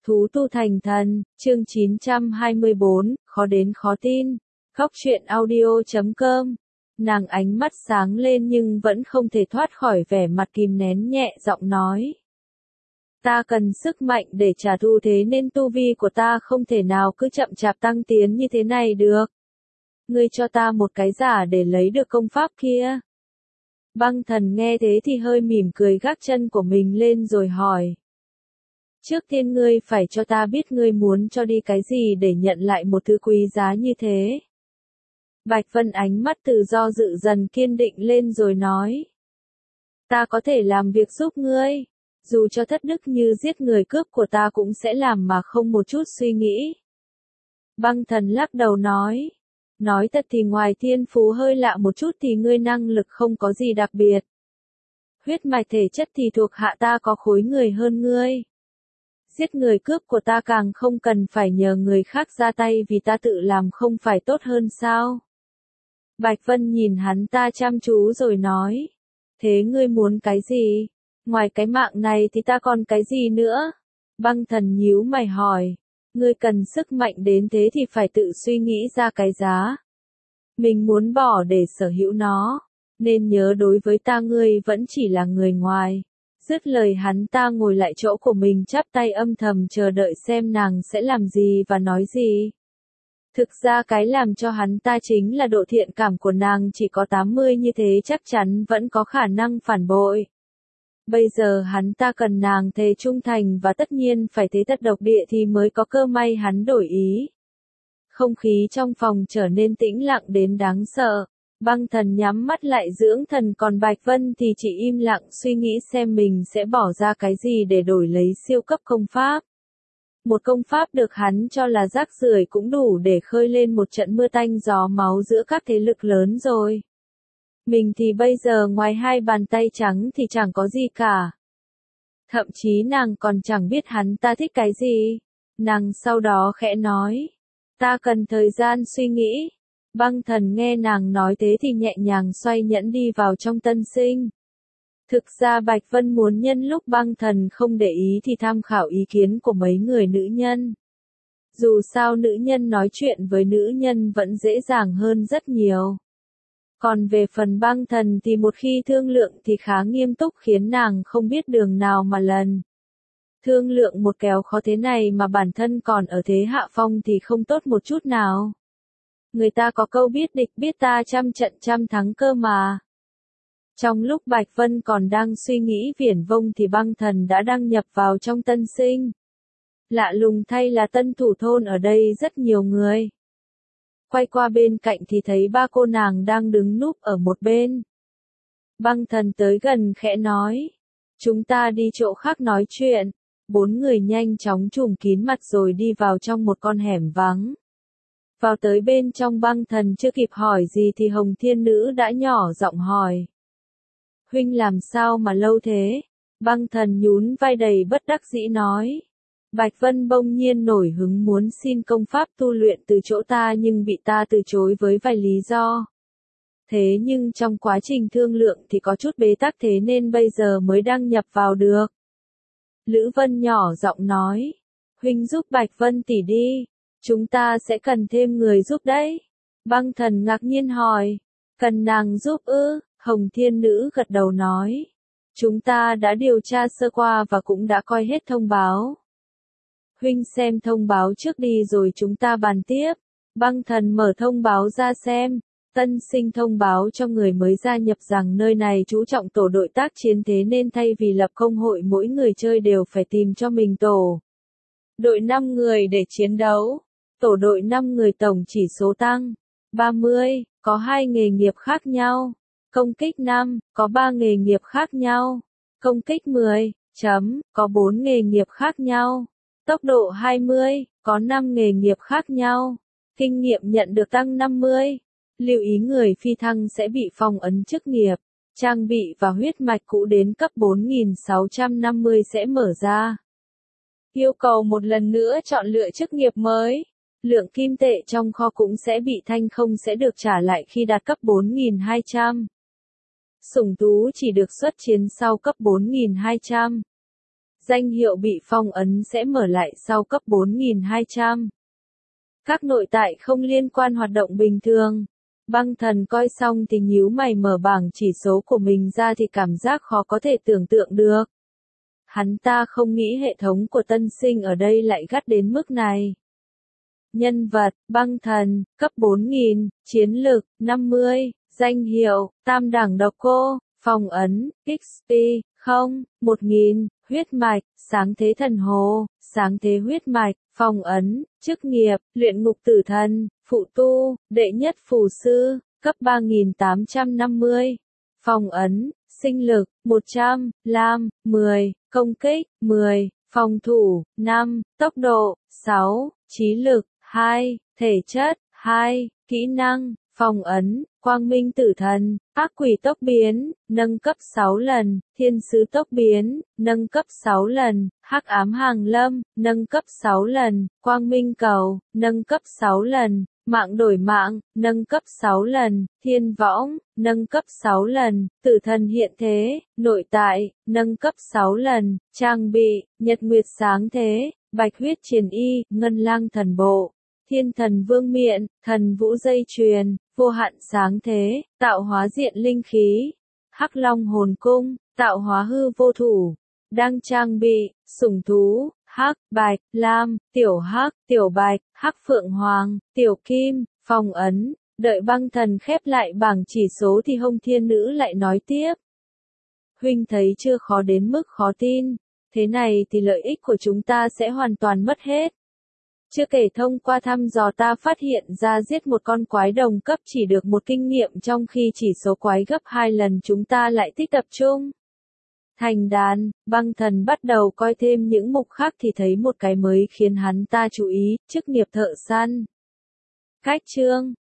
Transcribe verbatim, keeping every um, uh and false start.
Thú tu thành thần, chương chín trăm hai mươi bốn, khó đến khó tin. Góc truyện audio chấm com. Nàng ánh mắt sáng lên nhưng vẫn không thể thoát khỏi vẻ mặt kìm nén, nhẹ giọng nói. Ta cần sức mạnh để trả thù, thế nên tu vi của ta không thể nào cứ chậm chạp tăng tiến như thế này được. Ngươi cho ta một cái giả để lấy được công pháp kia. Băng thần nghe thế thì hơi mỉm cười, gác chân của mình lên rồi hỏi. Trước tiên ngươi phải cho ta biết ngươi muốn cho đi cái gì để nhận lại một thứ quý giá như thế. Bạch Vân ánh mắt từ do dự dần kiên định lên rồi nói. Ta có thể làm việc giúp ngươi. Dù cho thất đức như giết người cướp của ta cũng sẽ làm mà không một chút suy nghĩ. Băng thần lắc đầu nói. Nói thật thì ngoài thiên phú hơi lạ một chút thì ngươi năng lực không có gì đặc biệt. Huyết mạch thể chất thì thuộc hạ ta có khối người hơn ngươi. Giết người cướp của ta càng không cần phải nhờ người khác ra tay vì ta tự làm không phải tốt hơn sao? Bạch Vân nhìn hắn ta chăm chú rồi nói. Thế ngươi muốn cái gì? Ngoài cái mạng này thì ta còn cái gì nữa? Băng thần nhíu mày hỏi. Ngươi cần sức mạnh đến thế thì phải tự suy nghĩ ra cái giá. Mình muốn bỏ để sở hữu nó. Nên nhớ đối với ta ngươi vẫn chỉ là người ngoài. Dứt lời hắn ta ngồi lại chỗ của mình, chắp tay âm thầm chờ đợi xem nàng sẽ làm gì và nói gì. Thực ra cái làm cho hắn ta chính là độ thiện cảm của nàng chỉ có tám mươi, như thế chắc chắn vẫn có khả năng phản bội. Bây giờ hắn ta cần nàng thề trung thành và tất nhiên phải thế tất độc địa thì mới có cơ may hắn đổi ý. Không khí trong phòng trở nên tĩnh lặng đến đáng sợ. Băng thần nhắm mắt lại dưỡng thần, còn Bạch Vân thì chỉ im lặng suy nghĩ xem mình sẽ bỏ ra cái gì để đổi lấy siêu cấp công pháp. Một công pháp được hắn cho là rác rưởi cũng đủ để khơi lên một trận mưa tanh gió máu giữa các thế lực lớn rồi. Mình thì bây giờ ngoài hai bàn tay trắng thì chẳng có gì cả. Thậm chí nàng còn chẳng biết hắn ta thích cái gì. Nàng sau đó khẽ nói. Ta cần thời gian suy nghĩ. Băng thần nghe nàng nói thế thì nhẹ nhàng xoay nhẫn đi vào trong tân sinh. Thực ra Bạch Vân muốn nhân lúc băng thần không để ý thì tham khảo ý kiến của mấy người nữ nhân. Dù sao nữ nhân nói chuyện với nữ nhân vẫn dễ dàng hơn rất nhiều. Còn về phần băng thần thì một khi thương lượng thì khá nghiêm túc, khiến nàng không biết đường nào mà lần. Thương lượng một kèo khó thế này mà bản thân còn ở thế hạ phong thì không tốt một chút nào. Người ta có câu biết địch biết ta trăm trận trăm thắng cơ mà. Trong lúc Bạch Vân còn đang suy nghĩ viển vông thì băng thần đã đăng nhập vào trong tân sinh. Lạ lùng thay là tân thủ thôn ở đây rất nhiều người. Quay qua bên cạnh thì thấy ba cô nàng đang đứng núp ở một bên. Băng thần tới gần khẽ nói. Chúng ta đi chỗ khác nói chuyện. Bốn người nhanh chóng trùm kín mặt rồi đi vào trong một con hẻm vắng. Vào tới bên trong, băng thần chưa kịp hỏi gì thì Hồng Thiên Nữ đã nhỏ giọng hỏi. Huynh làm sao mà lâu thế? Băng thần nhún vai đầy bất đắc dĩ nói. Bạch Vân bỗng nhiên nổi hứng muốn xin công pháp tu luyện từ chỗ ta nhưng bị ta từ chối với vài lý do. Thế nhưng trong quá trình thương lượng thì có chút bế tắc, thế nên bây giờ mới đăng nhập vào được. Lữ Vân nhỏ giọng nói. Huynh giúp Bạch Vân tỷ đi. Chúng ta sẽ cần thêm người giúp đấy. Băng thần ngạc nhiên hỏi. Cần nàng giúp ư? Hồng Thiên Nữ gật đầu nói. Chúng ta đã điều tra sơ qua và cũng đã coi hết thông báo. Huynh xem thông báo trước đi rồi chúng ta bàn tiếp. Băng thần mở thông báo ra xem. Tân sinh thông báo cho người mới gia nhập rằng nơi này chú trọng tổ đội tác chiến, thế nên thay vì lập công hội mỗi người chơi đều phải tìm cho mình tổ đội năm người để chiến đấu. Tổ đội năm người tổng chỉ số tăng ba mươi, có hai nghề nghiệp khác nhau. Công kích năm, có ba nghề nghiệp khác nhau. Công kích mười, chấm, có bốn nghề nghiệp khác nhau. Tốc độ hai mươi, có năm nghề nghiệp khác nhau. Kinh nghiệm nhận được tăng năm mươi. Lưu ý người phi thăng sẽ bị phong ấn chức nghiệp. Trang bị và huyết mạch cũ đến cấp bốn nghìn sáu trăm năm mươi sẽ mở ra. Yêu cầu một lần nữa chọn lựa chức nghiệp mới. Lượng kim tệ trong kho cũng sẽ bị thanh không, sẽ được trả lại khi đạt cấp bốn nghìn hai trăm. Sủng thú chỉ được xuất chiến sau cấp bốn nghìn hai trăm. danh hiệu bị phong ấn sẽ mở lại sau cấp bốn nghìn hai trăm. Các nội tại không liên quan hoạt động bình thường. Băng thần coi xong thì nhíu mày mở bảng chỉ số của mình ra thì cảm giác khó có thể tưởng tượng được. Hắn ta không nghĩ hệ thống của tân sinh ở đây lại gắt đến mức này. Nhân vật, băng thần, cấp bốn nghìn, chiến lực, năm mươi, danh hiệu, tam đẳng độc cô, phong ấn, ích pê, không, một nghìn, huyết mạch, sáng thế thần hồ, sáng thế huyết mạch, phong ấn, chức nghiệp, luyện ngục tử thần, phụ tu, đệ nhất phù sư, cấp ba nghìn tám trăm năm mươi, phong ấn, sinh lực, một trăm, lam, mười, công kích, mười, phòng thủ, năm, tốc độ, sáu, trí lực, hai, thể chất, hai, kỹ năng, phong ấn, quang minh tử thần, ác quỷ tốc biến, nâng cấp sáu lần, thiên sứ tốc biến, nâng cấp sáu lần, hắc ám hàng lâm, nâng cấp sáu lần, quang minh cầu, nâng cấp sáu lần, mạng đổi mạng, nâng cấp sáu lần, thiên võng, nâng cấp sáu lần, tử thần hiện thế, nội tại, nâng cấp sáu lần, trang bị, nhật nguyệt sáng thế, bạch huyết triền y, ngân lang thần bộ, thiên thần vương miện, thần vũ dây chuyền, vô hạn sáng thế, tạo hóa diện linh khí, hắc long hồn cung, tạo hóa hư vô thủ, đang trang bị, sủng thú, hắc, bạch, lam, tiểu hắc, tiểu bạch, hắc phượng hoàng, tiểu kim, phong ấn. Đợi băng thần khép lại bảng chỉ số thì Hồng Thiên Nữ lại nói tiếp. Huynh thấy chưa, khó đến mức khó tin. Thế này thì lợi ích của chúng ta sẽ hoàn toàn mất hết. Chưa kể thông qua thăm dò ta phát hiện ra giết một con quái đồng cấp chỉ được một kinh nghiệm, trong khi chỉ số quái gấp hai lần chúng ta lại thích tập trung. Thành đàn, băng thần bắt đầu coi thêm những mục khác thì thấy một cái mới khiến hắn ta chú ý, chức nghiệp thợ săn. Cách chương